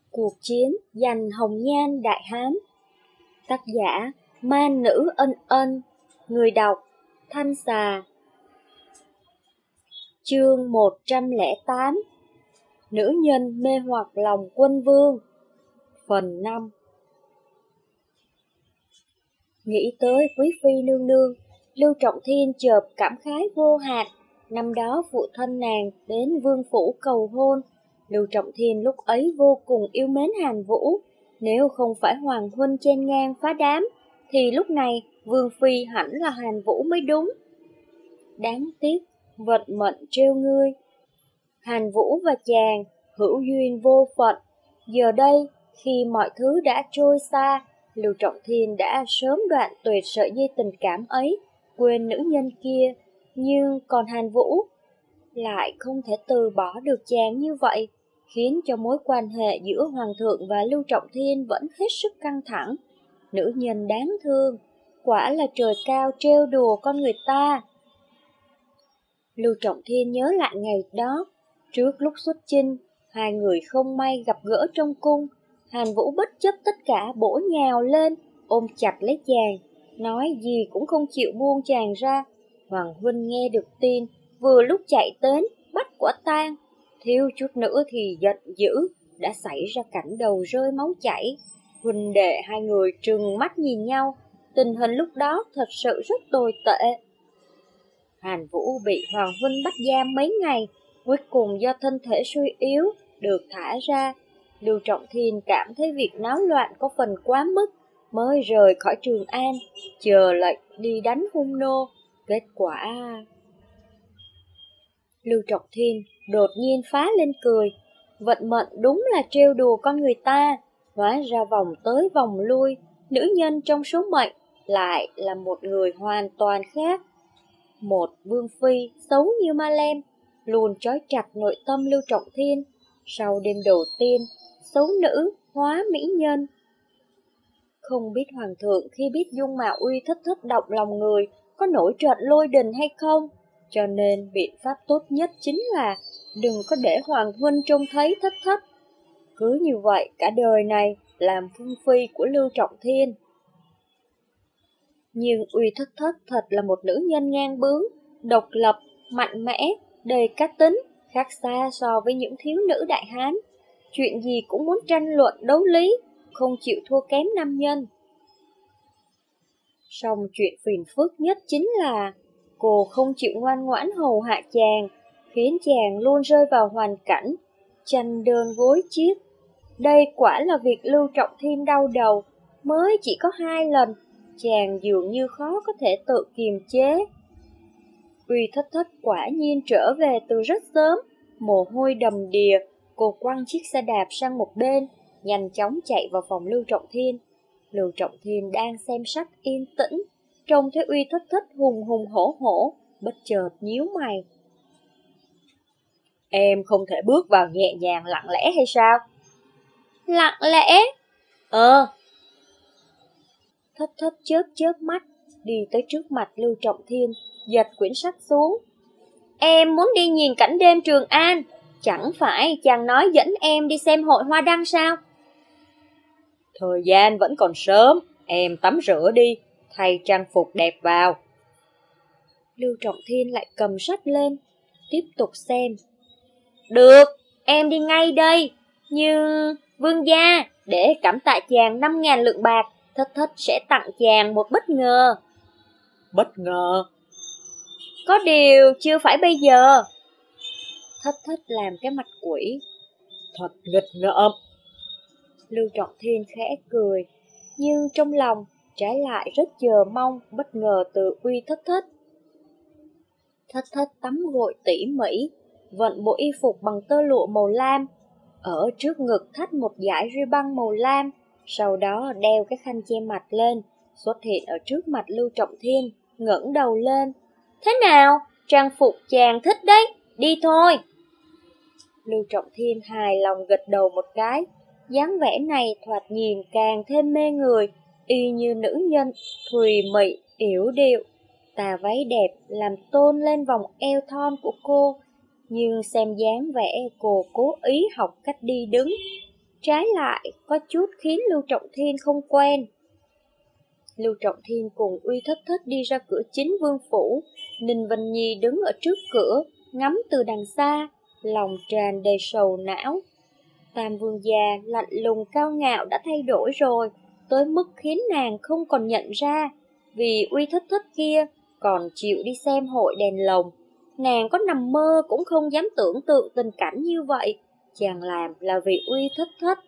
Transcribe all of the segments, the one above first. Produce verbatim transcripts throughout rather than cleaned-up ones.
Cuộc chiến giành hồng nhan Đại Hán. Tác giả Man Nữ Ân Ân. Người đọc Thanh Xà. Chương một trăm lẻ tám. Nữ nhân mê hoặc lòng quân vương. Phần năm. Nghĩ tới quý phi nương nương, Lưu Trọng Thiên chợt cảm khái vô hạn. Năm đó phụ thân nàng đến vương phủ cầu hôn, Lưu Trọng Thiên lúc ấy vô cùng yêu mến Hàn Vũ. Nếu không phải Hoàng huynh chen ngang phá đám, thì lúc này vương phi hẳn là Hàn Vũ mới đúng. Đáng tiếc, vận mệnh trêu ngươi. Hàn Vũ và chàng hữu duyên vô phận. Giờ đây, khi mọi thứ đã trôi xa, Lưu Trọng Thiên đã sớm đoạn tuyệt sợi dây tình cảm ấy, quên nữ nhân kia. Nhưng còn Hàn Vũ lại không thể từ bỏ được chàng như vậy, khiến cho mối quan hệ giữa Hoàng thượng và Lưu Trọng Thiên vẫn hết sức căng thẳng. Nữ nhân đáng thương, quả là trời cao trêu đùa con người ta. Lưu Trọng Thiên nhớ lại ngày đó, trước lúc xuất chinh, hai người không may gặp gỡ trong cung. Hàn Vũ bất chấp tất cả bổ nhào lên, ôm chặt lấy chàng, nói gì cũng không chịu buông chàng ra. Hoàng huynh nghe được tin, vừa lúc chạy đến, bắt quả tang, thiếu chút nữa thì giận dữ, đã xảy ra cảnh đầu rơi máu chảy. Huynh đệ hai người trừng mắt nhìn nhau, tình hình lúc đó thật sự rất tồi tệ. Hàn Vũ bị Hoàng huynh bắt giam mấy ngày, cuối cùng do thân thể suy yếu, được thả ra. Lưu Trọng Thiên cảm thấy việc náo loạn có phần quá mức, mới rời khỏi Trường An, chờ lệnh đi đánh hung nô. Kết quả... Lưu Trọng Thiên đột nhiên phá lên cười. Vận mệnh đúng là trêu đùa con người ta. Hóa ra vòng tới vòng lui, nữ nhân trong số mệnh lại là một người hoàn toàn khác. Một vương phi xấu như ma lem, luôn trói chặt nội tâm Lưu Trọng Thiên. Sau đêm đầu tiên, xấu nữ hóa mỹ nhân. Không biết Hoàng thượng khi biết dung mạo Uy Thất Thất động lòng người, có nổi trận lôi đình hay không? Cho nên biện pháp tốt nhất chính là đừng có để Hoàng huynh trông thấy Thất Thất. Cứ như vậy cả đời này làm phương phi của Lưu Trọng Thiên. Nhưng Uy Thất Thất thật là một nữ nhân ngang bướng, độc lập, mạnh mẽ, đầy cá tính, khác xa so với những thiếu nữ đại hán. Chuyện gì cũng muốn tranh luận đấu lý, không chịu thua kém nam nhân. Song chuyện phiền phức nhất chính là cô không chịu ngoan ngoãn hầu hạ chàng, khiến chàng luôn rơi vào hoàn cảnh chăn đơn gối chiếc. Đây quả là việc Lưu Trọng Thiên đau đầu, mới chỉ có hai lần, chàng dường như khó có thể tự kiềm chế. Uy Thất Thất quả nhiên trở về từ rất sớm, mồ hôi đầm đìa, cô quăng chiếc xe đạp sang một bên, nhanh chóng chạy vào phòng Lưu Trọng Thiên. Lưu Trọng Thiên đang xem sách yên tĩnh, trông thấy Uy Thất Thất hùng hùng hổ hổ, bất chợt nhíu mày. Em không thể bước vào nhẹ nhàng lặng lẽ hay sao? Lặng lẽ? Ờ. Thất Thất chớp chớp mắt, đi tới trước mặt Lưu Trọng Thiên, giật quyển sách xuống. Em muốn đi nhìn cảnh đêm Trường An, chẳng phải chàng nói dẫn em đi xem hội hoa đăng sao? Thời gian vẫn còn sớm, em tắm rửa đi, thay trang phục đẹp vào. Lưu Trọng Thiên lại cầm sách lên, tiếp tục xem. Được, em đi ngay đây, nhưng vương gia, để cảm tạ chàng năm ngàn lượng bạc, Thất Thất sẽ tặng chàng một bất ngờ. Bất ngờ? Có điều chưa phải bây giờ. Thất Thất làm cái mặt quỷ. Thật nghịch ngợm. Lưu Trọng Thiên khẽ cười, nhưng trong lòng trái lại rất chờ mong bất ngờ từ Uy Thất Thất. Thất Thất tắm gội tỉ mỉ, vận bộ y phục bằng tơ lụa màu lam, ở trước ngực thắt một dải ri băng màu lam, sau đó đeo cái khăn che mặt lên, xuất hiện ở trước mặt Lưu Trọng Thiên, ngẩng đầu lên. Thế nào, trang phục chàng thích đấy, đi thôi. Lưu Trọng Thiên hài lòng gật đầu một cái, dáng vẻ này thoạt nhìn càng thêm mê người, y như nữ nhân thùy mị, yểu điệu. Tà váy đẹp làm tôn lên vòng eo thon của cô, nhưng xem dáng vẻ cô cố ý học cách đi đứng. trái lại có chút khiến Lưu Trọng Thiên không quen. Lưu Trọng Thiên cùng Uy Thất Thất đi ra cửa chính vương phủ, Ninh Vân Nhi đứng ở trước cửa, ngắm từ đằng xa, lòng tràn đầy sầu não. Tam vương gia lạnh lùng cao ngạo đã thay đổi rồi, tới mức khiến nàng không còn nhận ra, vì Uy Thất Thất kia còn chịu đi xem hội đèn lồng. Nàng có nằm mơ cũng không dám tưởng tượng tình cảnh như vậy, chàng làm là vì Uy Thất Thất.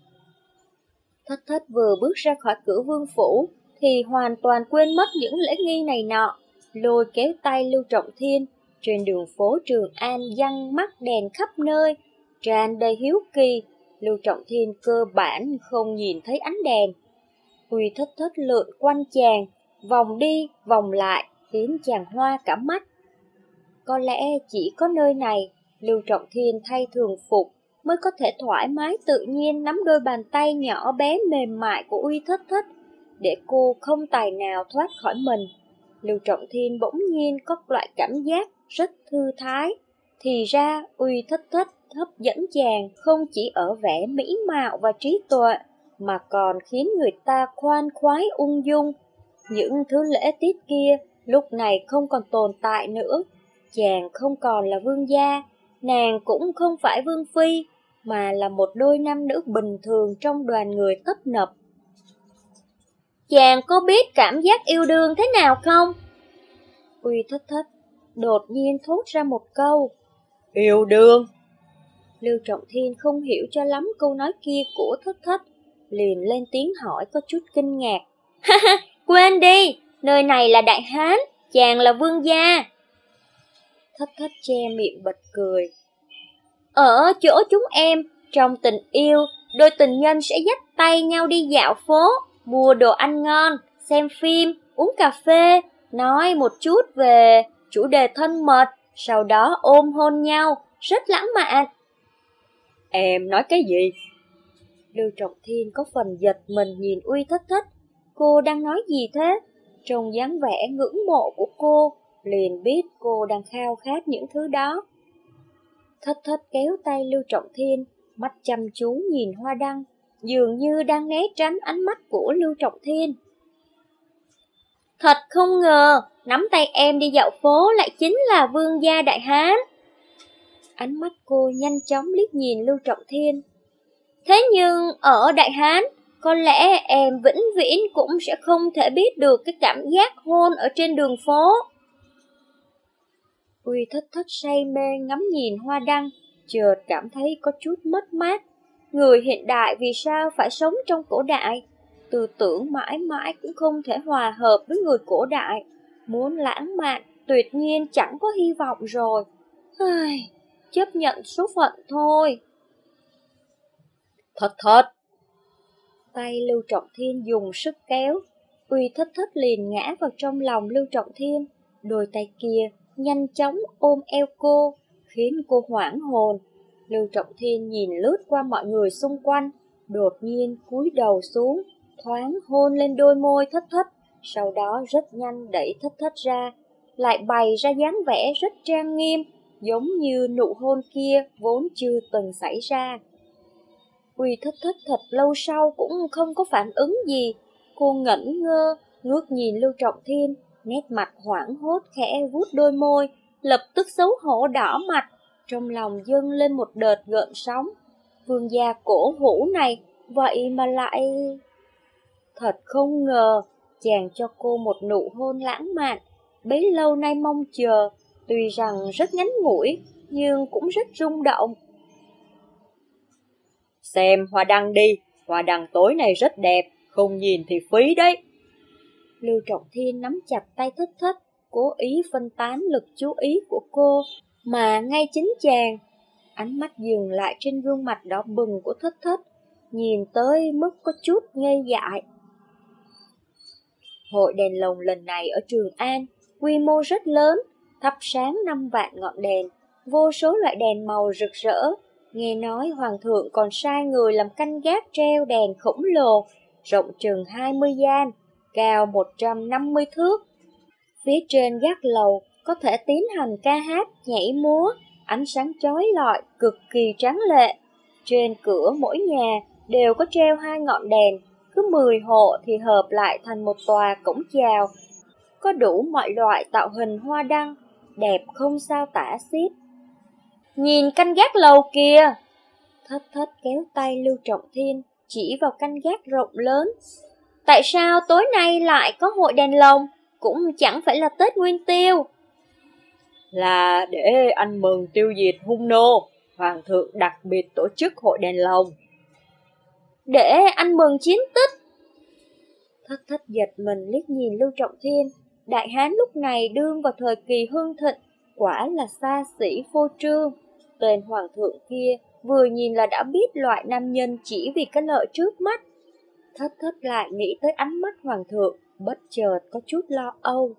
Thất Thất vừa bước ra khỏi cửa vương phủ, thì hoàn toàn quên mất những lễ nghi này nọ, lôi kéo tay Lưu Trọng Thiên. Trên đường phố Trường An giăng mắt đèn khắp nơi, tràn đầy hiếu kỳ. Lưu Trọng Thiên cơ bản không nhìn thấy ánh đèn. Uy Thất Thất lượn quanh chàng, vòng đi vòng lại, khiến chàng hoa cả mắt. Có lẽ chỉ có nơi này, Lưu Trọng Thiên thay thường phục mới có thể thoải mái tự nhiên nắm đôi bàn tay nhỏ bé mềm mại của Uy Thất Thất, để cô không tài nào thoát khỏi mình. Lưu Trọng Thiên bỗng nhiên có loại cảm giác rất thư thái. Thì ra Uy Thất Thất hấp dẫn chàng không chỉ ở vẻ mỹ mạo và trí tuệ, mà còn khiến người ta khoan khoái ung dung. Những thứ lễ tiết kia lúc này không còn tồn tại nữa. Chàng không còn là vương gia, nàng cũng không phải vương phi, mà là một đôi nam nữ bình thường trong đoàn người tấp nập. Chàng có biết cảm giác yêu đương thế nào không? Uy Thất Thất đột nhiên thốt ra một câu. Yêu đương? Lưu Trọng Thiên không hiểu cho lắm câu nói kia của Thất Thất, liền lên tiếng hỏi có chút kinh ngạc. Ha ha, quên đi, nơi này là Đại Hán, chàng là vương gia. Thất Thất che miệng bật cười. Ở chỗ chúng em, trong tình yêu, đôi tình nhân sẽ dắt tay nhau đi dạo phố, mua đồ ăn ngon, xem phim, uống cà phê, nói một chút về chủ đề thân mật, sau đó ôm hôn nhau, rất lãng mạn. Em nói cái gì? Lưu Trọng Thiên có phần giật mình nhìn Uy Thất Thất. Cô đang nói gì thế? Trong dáng vẻ ngưỡng mộ của cô, liền biết cô đang khao khát những thứ đó. Thất Thất kéo tay Lưu Trọng Thiên, mắt chăm chú nhìn hoa đăng, dường như đang né tránh ánh mắt của Lưu Trọng Thiên. Thật không ngờ, nắm tay em đi dạo phố lại chính là vương gia Đại Hán. Ánh mắt cô nhanh chóng liếc nhìn Lưu Trọng Thiên. Thế nhưng ở Đại Hán, có lẽ em vĩnh viễn cũng sẽ không thể biết được cái cảm giác hôn ở trên đường phố. Uy Thất Thất say mê ngắm nhìn hoa đăng, chợt cảm thấy có chút mất mát. Người hiện đại vì sao phải sống trong cổ đại? Tư tưởng mãi mãi cũng không thể hòa hợp với người cổ đại. Muốn lãng mạn, tuyệt nhiên chẳng có hy vọng rồi. Ai, chấp nhận số phận thôi. Thất Thất. Tay Lưu Trọng Thiên dùng sức kéo, Uy Thất Thất liền ngã vào trong lòng Lưu Trọng Thiên. Đôi tay kia nhanh chóng ôm eo cô, khiến cô hoảng hồn. Lưu Trọng Thiên nhìn lướt qua mọi người xung quanh, đột nhiên cúi đầu xuống, thoáng hôn lên đôi môi Thất Thất, sau đó rất nhanh đẩy Thất Thất ra, lại bày ra dáng vẻ rất trang nghiêm, giống như nụ hôn kia vốn chưa từng xảy ra. Uy Thất Thất thật lâu sau cũng không có phản ứng gì, cô ngẩn ngơ, ngước nhìn Lưu Trọng Thiên, nét mặt hoảng hốt khẽ vuốt đôi môi, lập tức xấu hổ đỏ mặt, trong lòng dâng lên một đợt gợn sóng. Vương gia cổ hủ này, vậy mà lại... Thật không ngờ, chàng cho cô một nụ hôn lãng mạn, bấy lâu nay mong chờ, tuy rằng rất ngắn ngủi, nhưng cũng rất rung động. Xem hoa đăng đi, hoa đăng tối này rất đẹp, không nhìn thì phí đấy. Lưu Trọng Thiên nắm chặt tay Thất Thất, cố ý phân tán lực chú ý của cô, mà ngay chính chàng. Ánh mắt dừng lại trên gương mặt đỏ bừng của Thất Thất, nhìn tới mức có chút ngây dại. Hội đèn lồng lần này ở Trường An, quy mô rất lớn, thắp sáng năm vạn ngọn đèn, vô số loại đèn màu rực rỡ. Nghe nói Hoàng thượng còn sai người làm canh gác treo đèn khổng lồ, rộng chừng hai mươi gian, cao một trăm năm mươi thước. Phía trên gác lầu có thể tiến hành ca hát, nhảy múa, ánh sáng chói lọi, cực kỳ tráng lệ. Trên cửa mỗi nhà đều có treo hai ngọn đèn, cứ mười hộ thì hợp lại thành một tòa cổng chào, có đủ mọi loại tạo hình hoa đăng, đẹp không sao tả xiết. Nhìn canh gác lầu kìa! Thất Thất kéo tay Lưu Trọng Thiên, chỉ vào canh gác rộng lớn. Tại sao tối nay lại có hội đèn lồng, cũng chẳng phải là Tết Nguyên Tiêu? Là để ăn mừng tiêu diệt hung nô, Hoàng thượng đặc biệt tổ chức hội đèn lồng. Để ăn mừng chiến tích? Thất Thất giật mình liếc nhìn Lưu Trọng Thiên. Đại Hán lúc này đương vào thời kỳ hưng thịnh, quả là xa xỉ phô trương. Tên hoàng thượng kia vừa nhìn là đã biết loại nam nhân chỉ vì cái lợi trước mắt. Thất Thất lại nghĩ tới ánh mắt hoàng thượng, bất chợt có chút lo âu.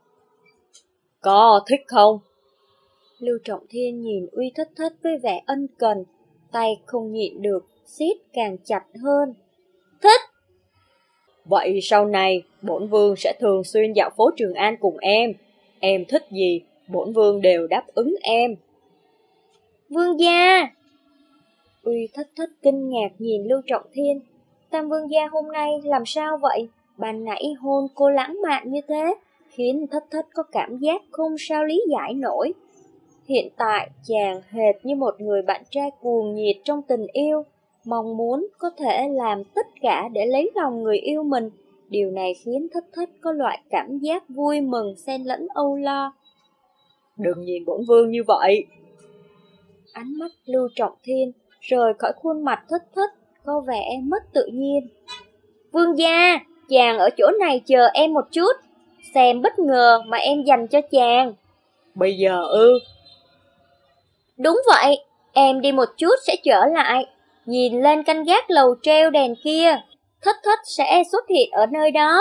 Có thích không? Lưu Trọng Thiên nhìn Uy Thất Thất với vẻ ân cần, tay không nhịn được, siết càng chặt hơn. Thích! Vậy sau này, bổn vương sẽ thường xuyên dạo phố Trường An cùng em. Em thích gì, bổn vương đều đáp ứng em. Vương gia! Uy Thất Thất kinh ngạc nhìn Lưu Trọng Thiên. Tam vương gia hôm nay làm sao vậy? Ban nãy hôn cô lãng mạn như thế, khiến Thất Thất có cảm giác không sao lý giải nổi. Hiện tại chàng hệt như một người bạn trai cuồng nhiệt trong tình yêu, mong muốn có thể làm tất cả để lấy lòng người yêu mình. Điều này khiến Thất Thất có loại cảm giác vui mừng xen lẫn âu lo. Đừng nhìn bổn vương như vậy. Ánh mắt Lưu Trọng Thiên rời khỏi khuôn mặt Thất Thất, có vẻ mất tự nhiên. Vương gia, chàng ở chỗ này chờ em một chút, xem bất ngờ mà em dành cho chàng. Bây giờ ư? Đúng vậy, em đi một chút sẽ trở lại. Nhìn lên canh gác lầu treo đèn kia, Thất Thất sẽ xuất hiện ở nơi đó.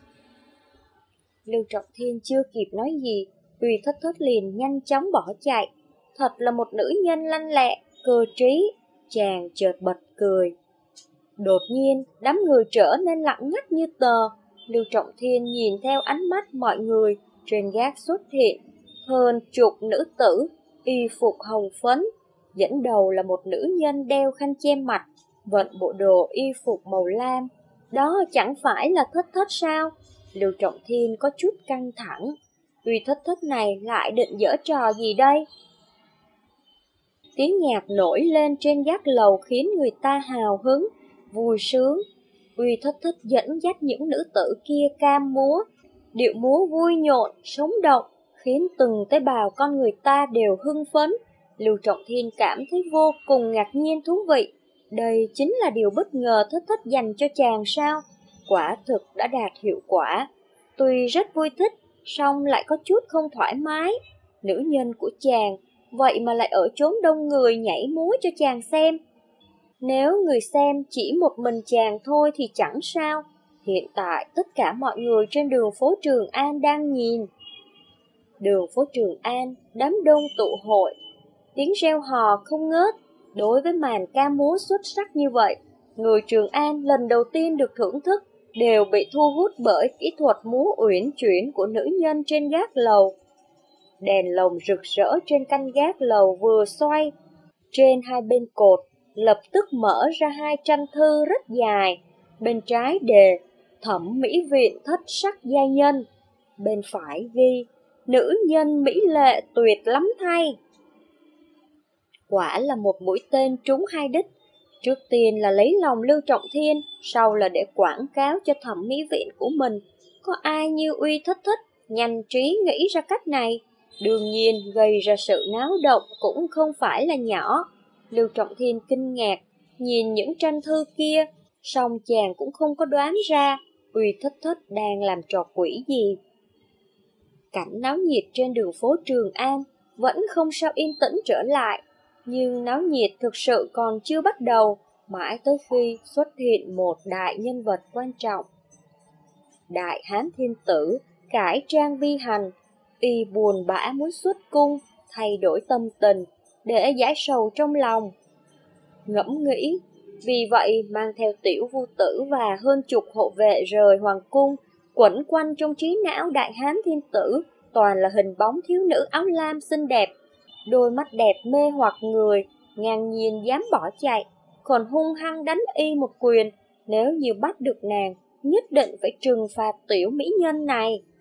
Lưu Trọng Thiên chưa kịp nói gì, Uy Thất Thất liền nhanh chóng bỏ chạy. Thật là một nữ nhân lanh lẹ, cơ trí. Chàng chợt bật cười. Đột nhiên, đám người trở nên lặng ngắt như tờ. Lưu Trọng Thiên nhìn theo ánh mắt mọi người, trên gác xuất hiện hơn chục nữ tử, y phục hồng phấn. Dẫn đầu là một nữ nhân đeo khăn che mặt, vận bộ đồ y phục màu lam. Đó chẳng phải là Thất Thất sao? Lưu Trọng Thiên có chút căng thẳng. Uy Thất Thất này lại định giở trò gì đây? Tiếng nhạc nổi lên trên gác lầu khiến người ta hào hứng, vui sướng. Uy Thất Thất dẫn dắt những nữ tử kia cam múa, điệu múa vui nhộn, sống động, khiến từng tế bào con người ta đều hưng phấn. Lưu Trọng Thiên cảm thấy vô cùng ngạc nhiên thú vị. Đây chính là điều bất ngờ Thất Thất dành cho chàng sao? Quả thực đã đạt hiệu quả. Tuy rất vui thích, song lại có chút không thoải mái. Nữ nhân của chàng, vậy mà lại ở chốn đông người nhảy múa cho chàng xem. Nếu người xem chỉ một mình chàng thôi thì chẳng sao. Hiện tại tất cả mọi người trên đường phố Trường An đang nhìn. Đường phố Trường An, đám đông tụ hội, tiếng reo hò không ngớt. Đối với màn ca múa xuất sắc như vậy, người Trường An lần đầu tiên được thưởng thức đều bị thu hút bởi kỹ thuật múa uyển chuyển của nữ nhân trên gác lầu. Đèn lồng rực rỡ trên canh gác lầu vừa xoay, trên hai bên cột lập tức mở ra hai tranh thư rất dài. Bên trái đề Thẩm mỹ viện thất sắc giai nhân, bên phải ghi nữ nhân mỹ lệ tuyệt lắm thay. Quả là một mũi tên trúng hai đích. Trước tiên là lấy lòng Lưu Trọng Thiên, sau là để quảng cáo cho thẩm mỹ viện của mình. Có ai như Uy Thất Thất nhanh trí nghĩ ra cách này? Đương nhiên gây ra sự náo động cũng không phải là nhỏ. Lưu Trọng Thiên kinh ngạc nhìn những tranh thư kia, song chàng cũng không có đoán ra Uy Thất Thất đang làm trò quỷ gì. Cảnh náo nhiệt trên đường phố Trường An vẫn không sao yên tĩnh trở lại. Nhưng náo nhiệt thực sự còn chưa bắt đầu, mãi tới khi xuất hiện một đại nhân vật quan trọng. Đại Hán Thiên Tử cải trang vi hành, y buồn bã muốn xuất cung, thay đổi tâm tình, để giải sầu trong lòng. Ngẫm nghĩ, vì vậy mang theo Tiểu Vu Tử và hơn chục hộ vệ rời hoàng cung, quẩn quanh trong trí não Đại Hán Thiên Tử, toàn là hình bóng thiếu nữ áo lam xinh đẹp. Đôi mắt đẹp mê hoặc người, ngang nhiên dám bỏ chạy. còn hung hăng đánh y một quyền. Nếu như bắt được nàng, nhất định phải trừng phạt tiểu mỹ nhân này.